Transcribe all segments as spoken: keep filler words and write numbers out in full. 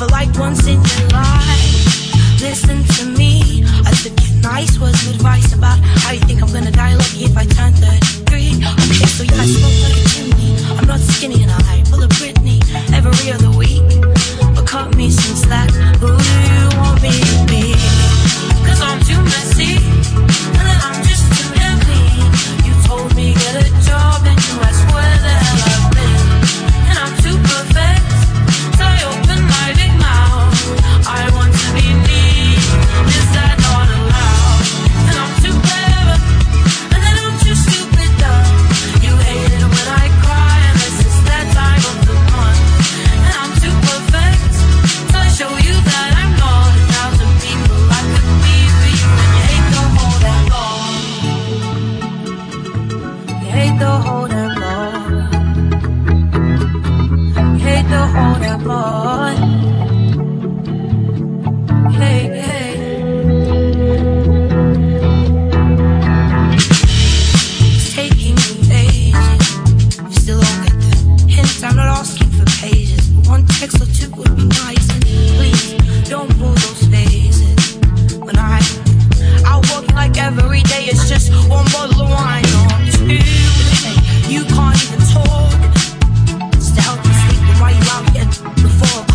for like once in your life. Listen to me, I took your nice words of advice about how you think I'm gonna die lucky if I turn thirty-three. Okay, so yeah, I smoke like a chimney. I'm not skinny and I pull a Britney every other week. But cut me some slack, who do you want me to be? Cause I'm too messy, and then I'm just too heavy. You told me get a job and you asked where the hell I've been. And I'm too perfect, so I open my big mouth. I want to be me, is that not allowed? And I'm too clever, and then I'm too stupid dumb. You hate it when I cry, and this is that time of the month. And I'm too perfect, so I show you that I'm not a thousand people I could be for you. And you hate the whole damn ball. You hate the whole damn ball. You hate the whole damn ball. Hey, hey. It's taking me ages. You still don't get the hint. I'm not asking for pages, but one text or two would be nice. And please don't pull those phases. When I out working like every day, it's just one bottle of wine or two. Hey, you can't even talk. It's to help you sleep, and why you out getting the four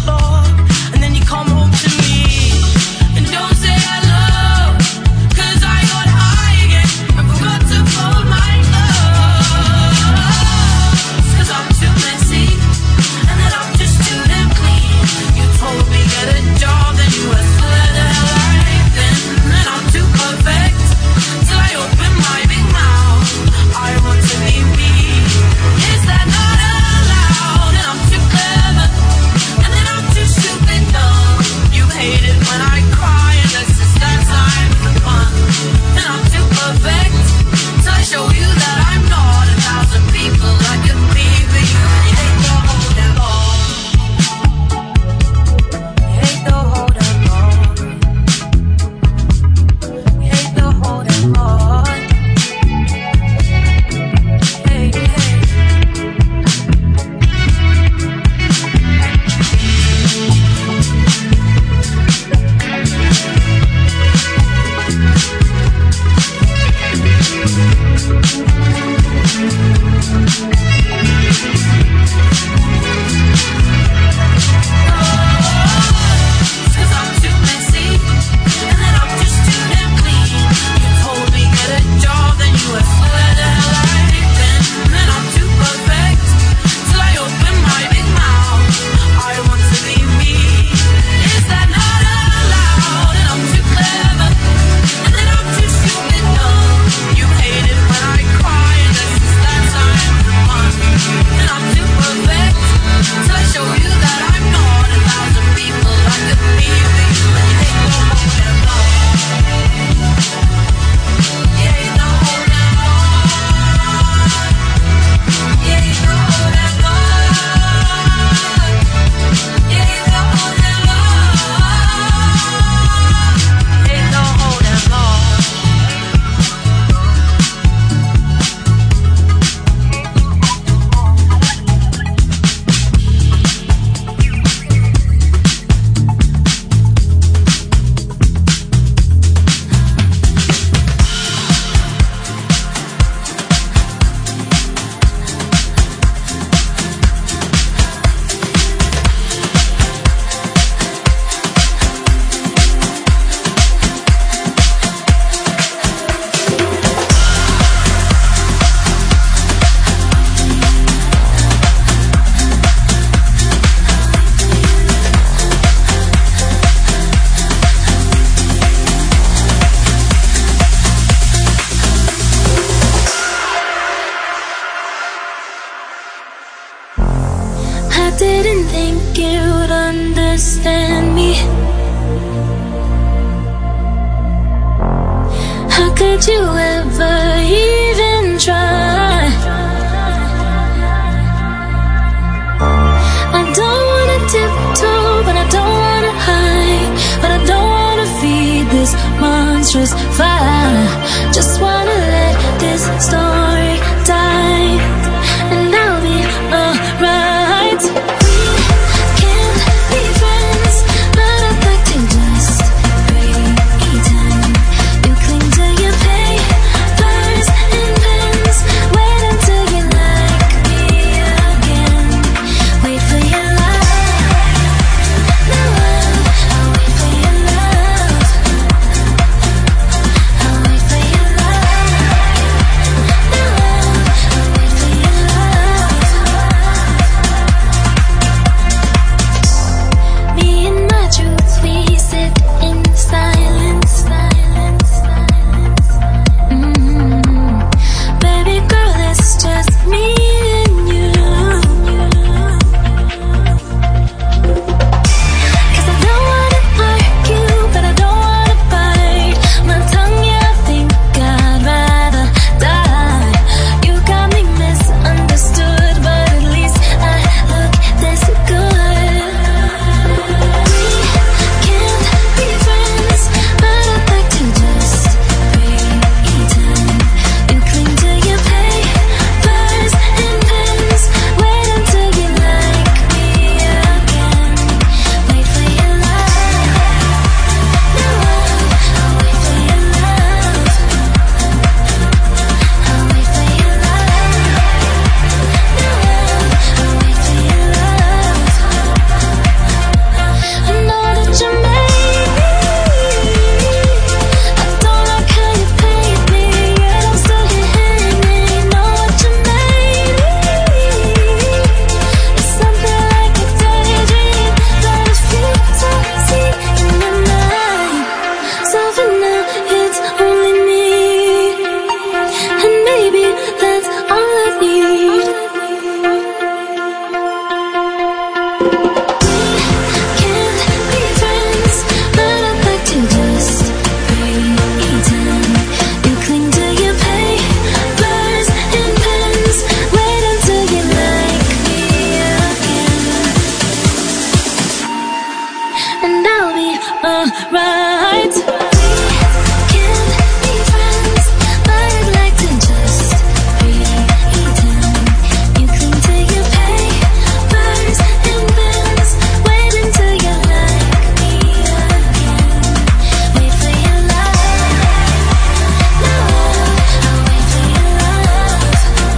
alright. We can be friends, but I'd like to just pretend. You cling to your papers and pens, wait until you like me again. Wait for your love, love. I'll wait for your love.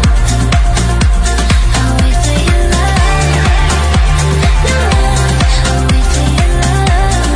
I'll wait for your love, love. I'll wait for your love.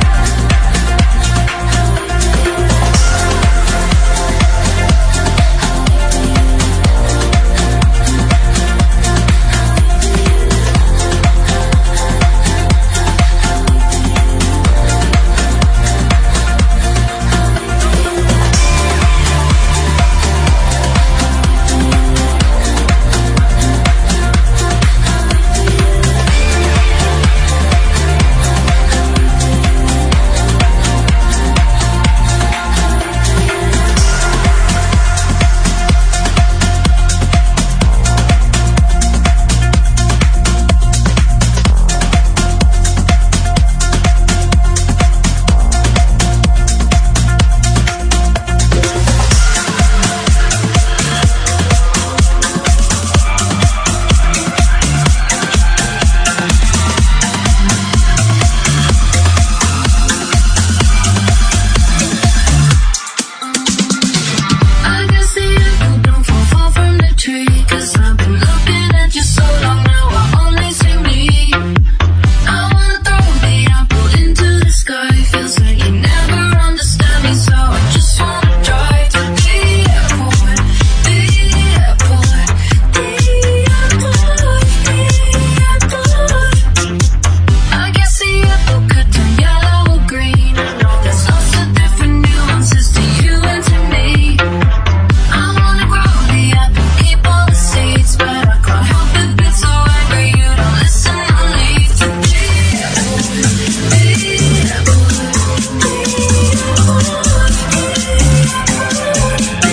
I guess the apple don't fall far from the tree, 'cause I've been looking at you so long now I only see me. I wanna throw the apple into the sky, feels like you never understand me, so I just wanna drive to the airport, the airport, the airport, the airport. I guess the apple could turn yellow or green. I know there's lots of different nuances to you and to me. I wanna grow the apple, keep all the seeds, but I can't help it, been so angry you don't listen or leave. To the airport, the airport, the airport, the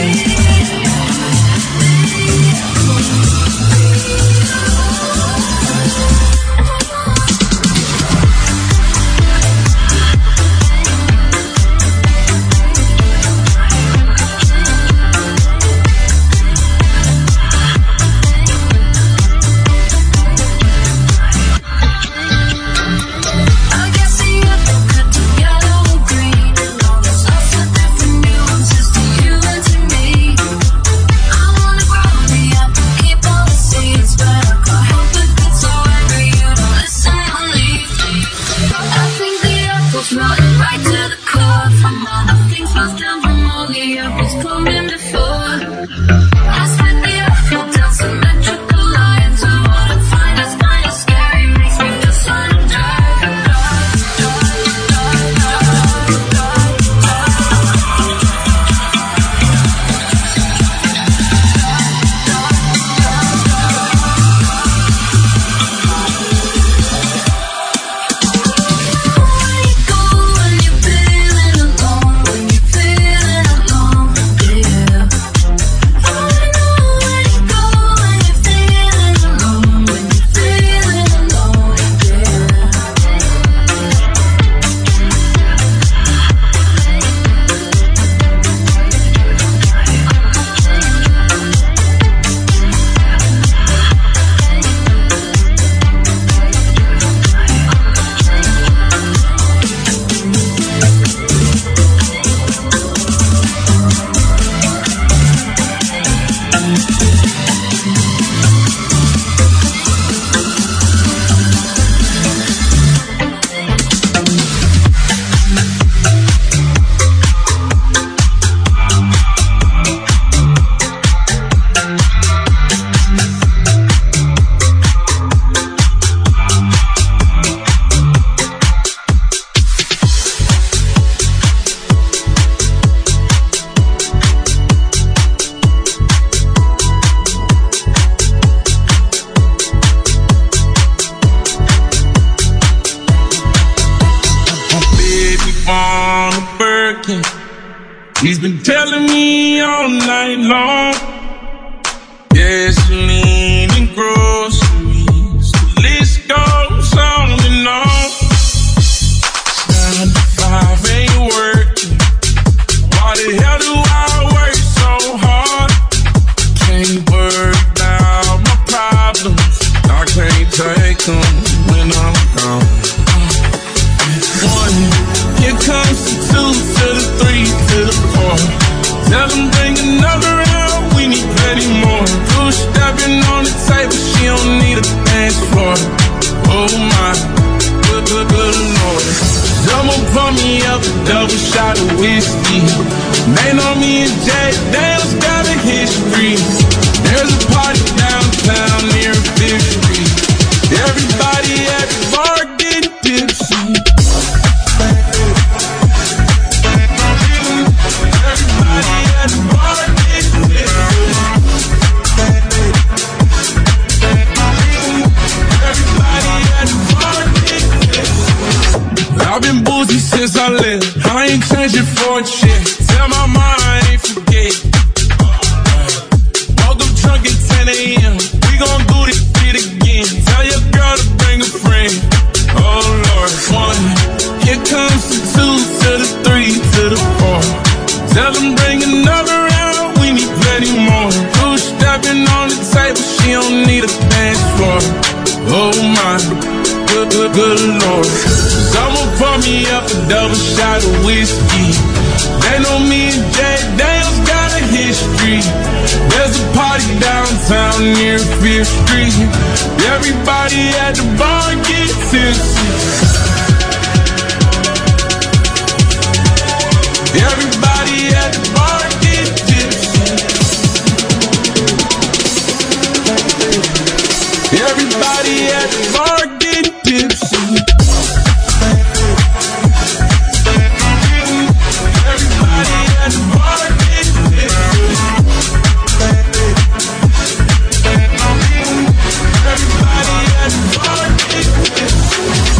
I guess the apple could turn yellow or green. I know there's lots of different nuances to you and to me. I wanna grow the apple, keep all the seeds, but I can't help it, been so angry you don't listen or leave. I think the apple's rotten right to the core. From all the things passed down from all the apples coming before. I split the apple down symmetrical lines. I wanna find it's kinda scary, makes me just wanna drive, drive, drive, drive, drive, drive, Where you go when you're feeling alone, when you're feeling alone, yeah. I know where you go when you're feeling alone, when you're feeling alone, yeah. He's been telling me all night long, gasoline and groceries, the list goes on and on. It's nine to five. my, good, good, good Lord. Someone pour me up a double shot of whiskey. They know me and Jay Dale's got a history. There's a party downtown near Fifth Street. Everybody at the bar getting tipsy. Everybody at the bar getting tipsy. Everybody at the bar getting tipsy. I've been boozy since I left. I ain't changing for a chick. Tell my mom I ain't forget. Woke up drunk at ten a.m. We gon' do this shit again. Tell your girl to bring a friend. Oh Lord, one. Here comes the two to the three to the four. Tell them bring another round. We need plenty more. Two stepping on the table. She don't need a dance floor. Oh my, good, good, good Lord. Someone pour me up a double shot of whiskey. They know me and Jay Dale's got a history. There's a party downtown near Fifth Street. Everybody at the bar get tipsy. Everybody at the bar get tipsy. Everybody at the bar get tipsy. Everybody at the bar get tipsy. Everybody at the bar get tipsy.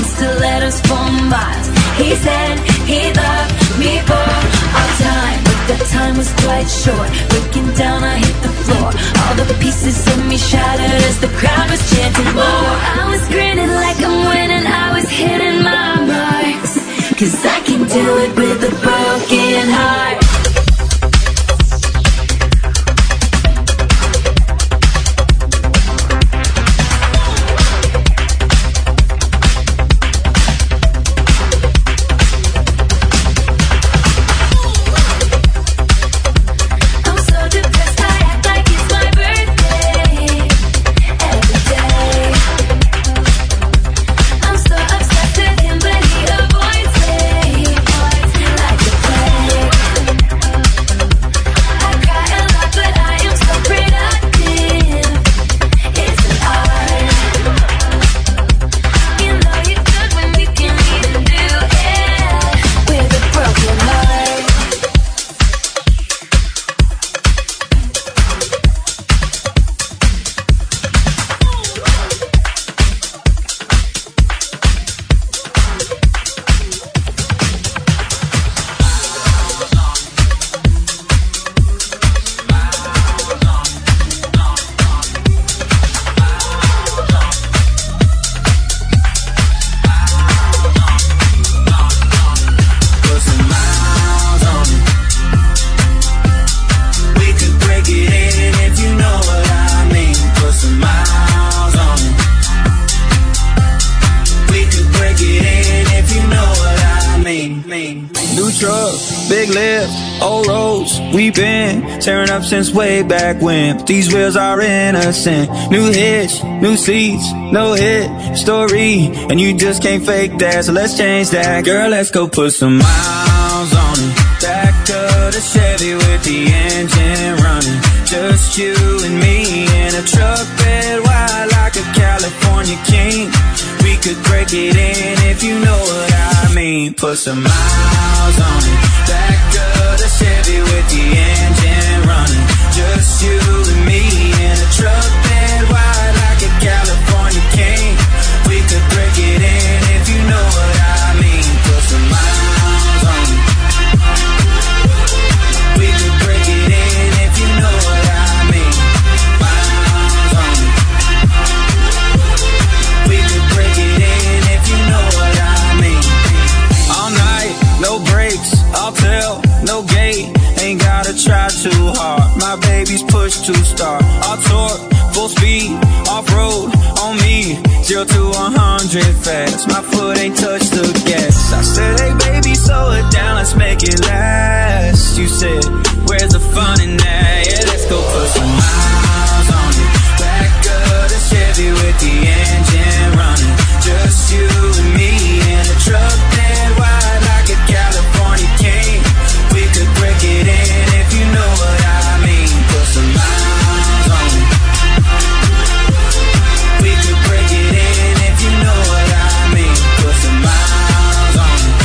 He said he loved me for all time, but the that time was quite short. Breaking down, I hit the floor. All the pieces of me shattered as the crowd was chanting more. I was grinning like I'm winning, I was hitting my marks, 'cause I can do it with a broken heart. Tearing up since way back when, but these wheels are innocent. New hitch, new seats, no hit story, and you just can't fake that, so let's change that. Girl, let's go put some miles on it. Back to the Chevy with the engine running. Just you and me in a truck bed wide like a California king. We could break it in if you know what I mean. Put some miles on it. Back to the Chevy with the engine running. Just you and me in a truck bed wide like a California king. We could break it in if you know what I mean. Put some miles on it. We could break it in if you know what I mean. Miles on it. We could break it in if you know what I mean. All night, no breaks, I'll tell, no gate. Ain't gotta try too hard. My baby's push to start. I'll torque, full speed, off-road on me. Zero to a hundred fast. My foot ain't touched the gas. I said, hey baby, slow it down, let's make it last. You said, where's the fun in that? Yeah, let's go put some miles on it. Back of the Chevy with the engine running. Just you and me in a truck bed wide like a California king. We could break it in if you know what I mean. Put some miles on it. We could break it in if you know what I mean. Put some miles on it.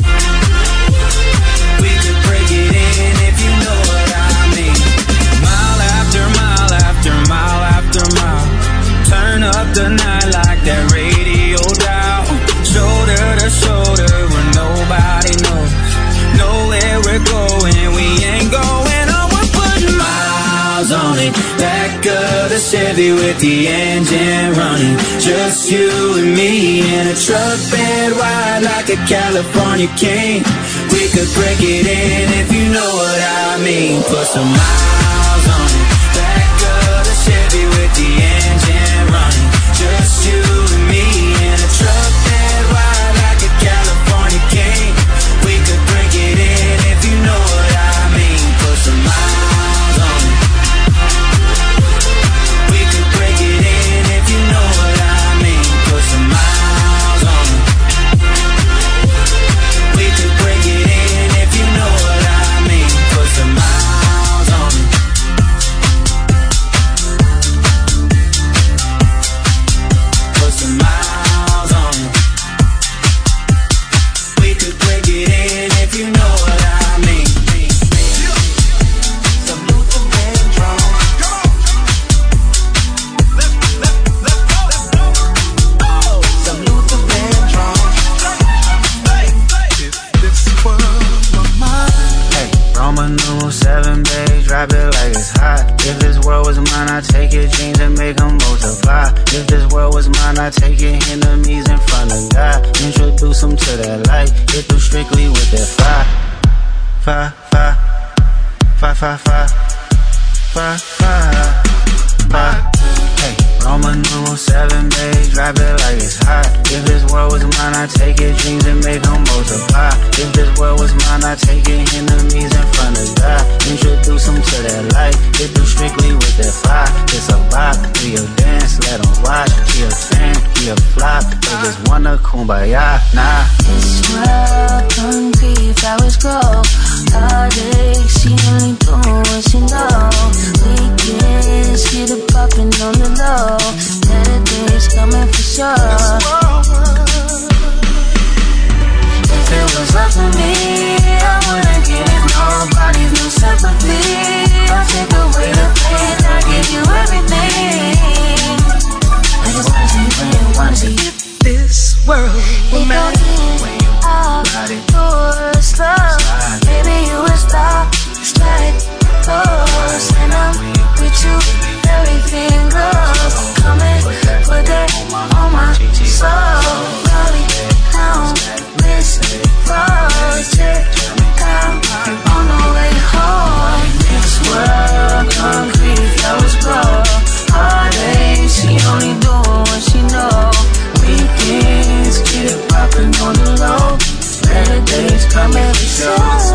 We could break it in if you know what I mean. Mile after mile after mile after mile. Turn up the night like that radio dial. Shoulder to shoulder where nobody knows. Know where we're going, we ain't going on. We're putting miles on it. Back of the Chevy with the engine running. Just you and me in a truck bed wide like a California king. We could break it in if you know what I mean. Put some miles on it. Back of the Chevy with the engine running. Just you and me in a truck bed wide like a California king. We could break it in if you know what I mean. Put some miles on it. We could break it in if you know what I mean. Put some miles on it. We could break it in if you know what I mean. Put some miles on it. like it's hot. If this world was mine, I'd take your dreams and make them multiply. If this world was mine, I'd take your enemies in front of God. Introduce them to that light, hit them strictly with that fire. Fire, fire, fire, fire, fire, fire, fire, fire. Hey, Roman numeral seven, babe, drop it like it's hot. If this world was mine, I'd take your dreams and make them multiply. If this world was mine, I'd take your enemies in front of God. Introduce them to that light, hit them strictly with that fire. It's a bop, do your dance, let them watch. He a fan, he a flop, they just wanna kumbaya, nah. This world concrete, flowers grow. Heartache, she only doing what she know. Weekends, get it poppin' on the low. Better days coming for sure. If it was up to me, I wouldn't give nobody no sympathy. I'll take away the pain, I'll give you everything. I just wanna see you when you wanna see you. This world will make all your slow. Maybe you will stop, slide, close. And I'm with you, everything goes. Come and put that on my soul. Rolling down this project, I'm on the way home. This world concrete, flowers grow. Heartache, she only doing what she know. Weekends, get it poppin' on the low. Better days come every so.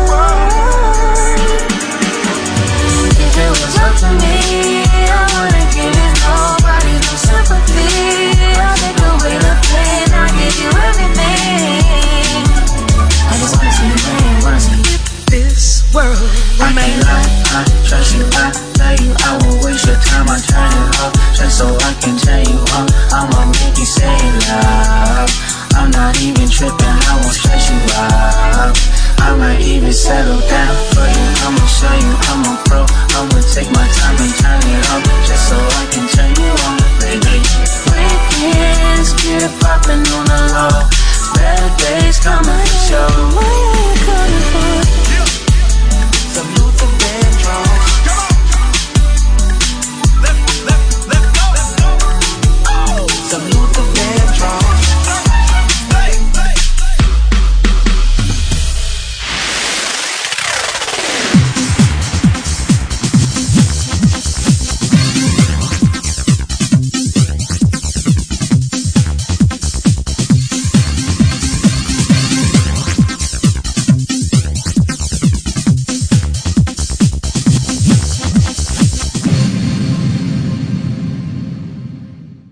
If it was up to me, I wouldn't give nobody no sympathy. I'll take away the pain, I'll give you everything. I just wanna see you win, wanna see you. this world will I can't lie, I trust you, I tell you I won't waste your time, I turn it off just so I can tell you uh, I'ma make you say love. I'm not even tripping, I won't stress you out. I might even settle down for you, I'ma show you I'm a pro. I'ma take